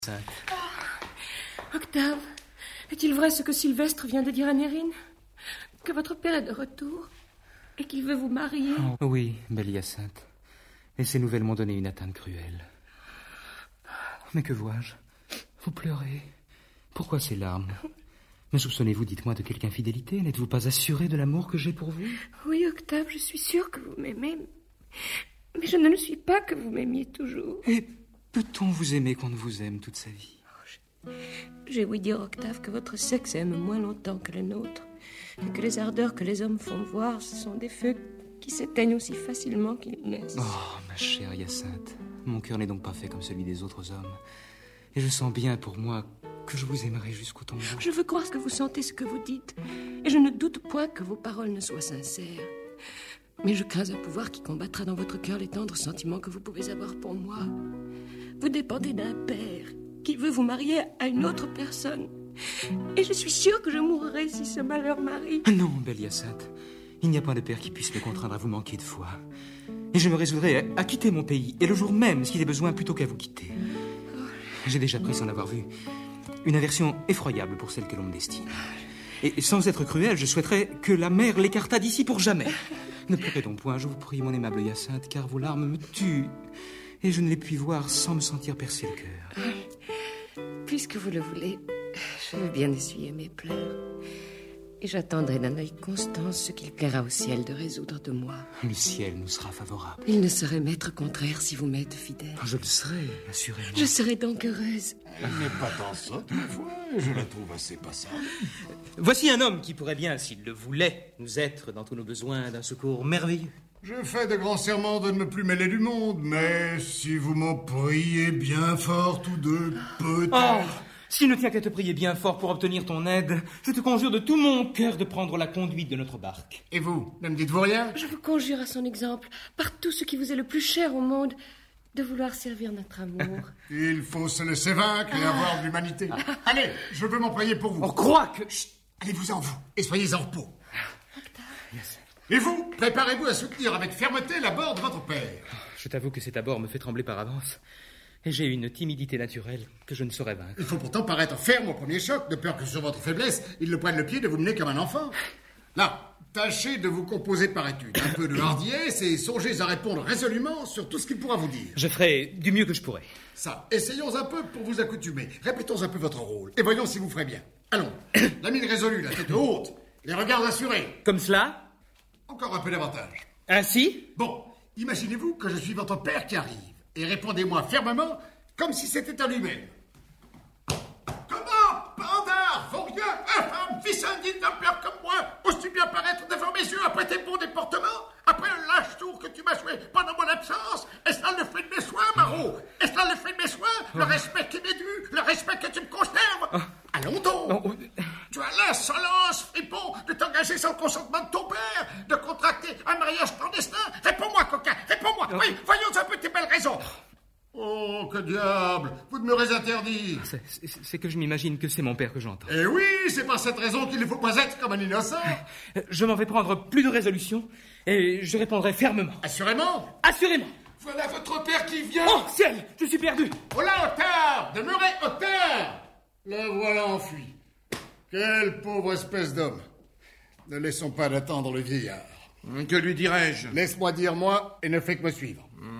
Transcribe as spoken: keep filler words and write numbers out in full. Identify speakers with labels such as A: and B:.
A: Oh, Octave, est-il vrai ce que Sylvestre vient de dire à Nérine? Que votre père est de retour et qu'il veut vous marier?
B: Oh, oui, belle Hyacinthe. Et ces nouvelles m'ont donné une atteinte cruelle. Mais que vois-je? Vous pleurez. Pourquoi ces larmes? Me soupçonnez-vous, dites-moi, de quelque infidélité? N'êtes-vous pas assuré de l'amour que j'ai pour vous?
A: Oui, Octave, je suis sûre que vous m'aimez. Mais je ne le suis pas que vous m'aimiez toujours.
B: Et peut-on vous aimer qu'on ne vous aime toute sa vie?
A: J'ai ouï dire, Octave, que votre sexe aime moins longtemps que le nôtre, et que les ardeurs que les hommes font voir, ce sont des feux qui s'éteignent aussi facilement qu'ils naissent.
B: Oh, ma chère Hyacinthe, mon cœur n'est donc pas fait comme celui des autres hommes. Et je sens bien pour moi que je vous aimerai jusqu'au tombeau.
A: Je veux croire que vous sentez ce que vous dites, et je ne doute point que vos paroles ne soient sincères. Mais je crains un pouvoir qui combattra dans votre cœur les tendres sentiments que vous pouvez avoir pour moi. Vous dépendez d'un père qui veut vous marier à une autre personne. Et je suis sûre que je mourrai si ce malheur m'arrive.
B: Non, belle Hyacinthe, il n'y a pas de père qui puisse me contraindre à vous manquer de foi. Et je me résoudrai à, à quitter mon pays, et le jour même, s'il est besoin, plutôt qu'à vous quitter. J'ai déjà pris, sans l'avoir vu, une aversion effroyable pour celle que l'on me destine. Et sans être cruel, je souhaiterais que la mer l'écartât d'ici pour jamais. Ne pleurez donc point, je vous prie, mon aimable Hyacinthe, car vos larmes me tuent. Et je ne les puis voir sans me sentir percer le cœur.
A: Puisque vous le voulez, je veux bien essuyer mes pleurs. Et j'attendrai d'un œil constant ce qu'il plaira au ciel de résoudre de moi.
B: Le ciel nous sera favorable.
A: Il ne saurait m'être contraire si vous m'êtes fidèle.
B: Je le serai, assurément.
A: Je serai donc heureuse.
C: Elle n'est pas tant sotte, ma foi. Je la trouve assez passable.
B: Voici un homme qui pourrait bien, s'il le voulait, nous être dans tous nos besoins d'un secours merveilleux.
C: Je fais de grands serments de ne me plus mêler du monde, mais si vous m'en priez bien fort tous deux, peut-être...
B: Oh, s'il ne tient qu'à te prier bien fort pour obtenir ton aide, je te conjure de tout mon cœur de prendre la conduite de notre barque.
C: Et vous, ne me dites-vous rien?
A: Je vous conjure à son exemple, par tout ce qui vous est le plus cher au monde, de vouloir servir notre amour.
C: Il faut se laisser vaincre et avoir de l'humanité. Ah. Allez, je veux m'employer pour vous.
B: On croit que...
C: Chut, allez-vous en vous, et soyez en repos. Yes. Et vous, préparez-vous à soutenir avec fermeté la barre de votre père.
B: Je t'avoue que cet abord me fait trembler par avance. Et j'ai une timidité naturelle que je ne saurais vaincre.
C: Il faut pourtant paraître ferme au premier choc, de peur que sur votre faiblesse, il ne prenne le pied de vous mener comme un enfant. Là, tâchez de vous composer par étude. Un peu de hardiesse et songez à répondre résolument sur tout ce qu'il pourra vous dire.
B: Je ferai du mieux que je pourrai.
C: Ça, essayons un peu pour vous accoutumer. Répétons un peu votre rôle et voyons si vous ferez bien. Allons, la mine résolue, la tête haute, les regards assurés.
B: Comme cela?
C: Encore un peu davantage.
B: Ainsi?
C: Bon, imaginez-vous que je suis votre père qui arrive. Et répondez-moi fermement, comme si c'était à lui-même. Comment, bandard, vaurien, infâme, fils indigne d'un père comme moi, oses-tu bien paraître devant mes yeux après tes bons déportements? Après le lâche tour que tu m'as joué pendant mon absence? Est-ce là le fait de mes soins, Marot? Est-ce là le fait de mes soins? Le respect qui m'est dû? Le respect que tu me conserves? Allons donc! Tu as l'insolence, fripon, de t'engager sans le consentement de ton père, de contracter un mariage clandestin? Réponds-moi, coquin, réponds-moi! Oui, voyons un peu tes belles raisons! Oh, que diable! Vous demeurez interdit!
B: C'est, c'est, c'est que je m'imagine que c'est mon père que j'entends.
C: Eh oui, c'est par cette raison qu'il ne faut pas être comme un innocent!
B: Je m'en vais prendre plus de résolution et je répondrai fermement.
C: Assurément?
B: Assurément!
C: Voilà votre père qui vient!
B: Oh, ciel! Je suis perdu!
C: Oh là, hauteur! Demeurez hauteur! Le voilà enfui. Quelle pauvre espèce d'homme! Ne laissons pas d'attendre le vieillard.
D: Que lui dirais-je?
C: Laisse-moi dire moi et ne fais que me suivre.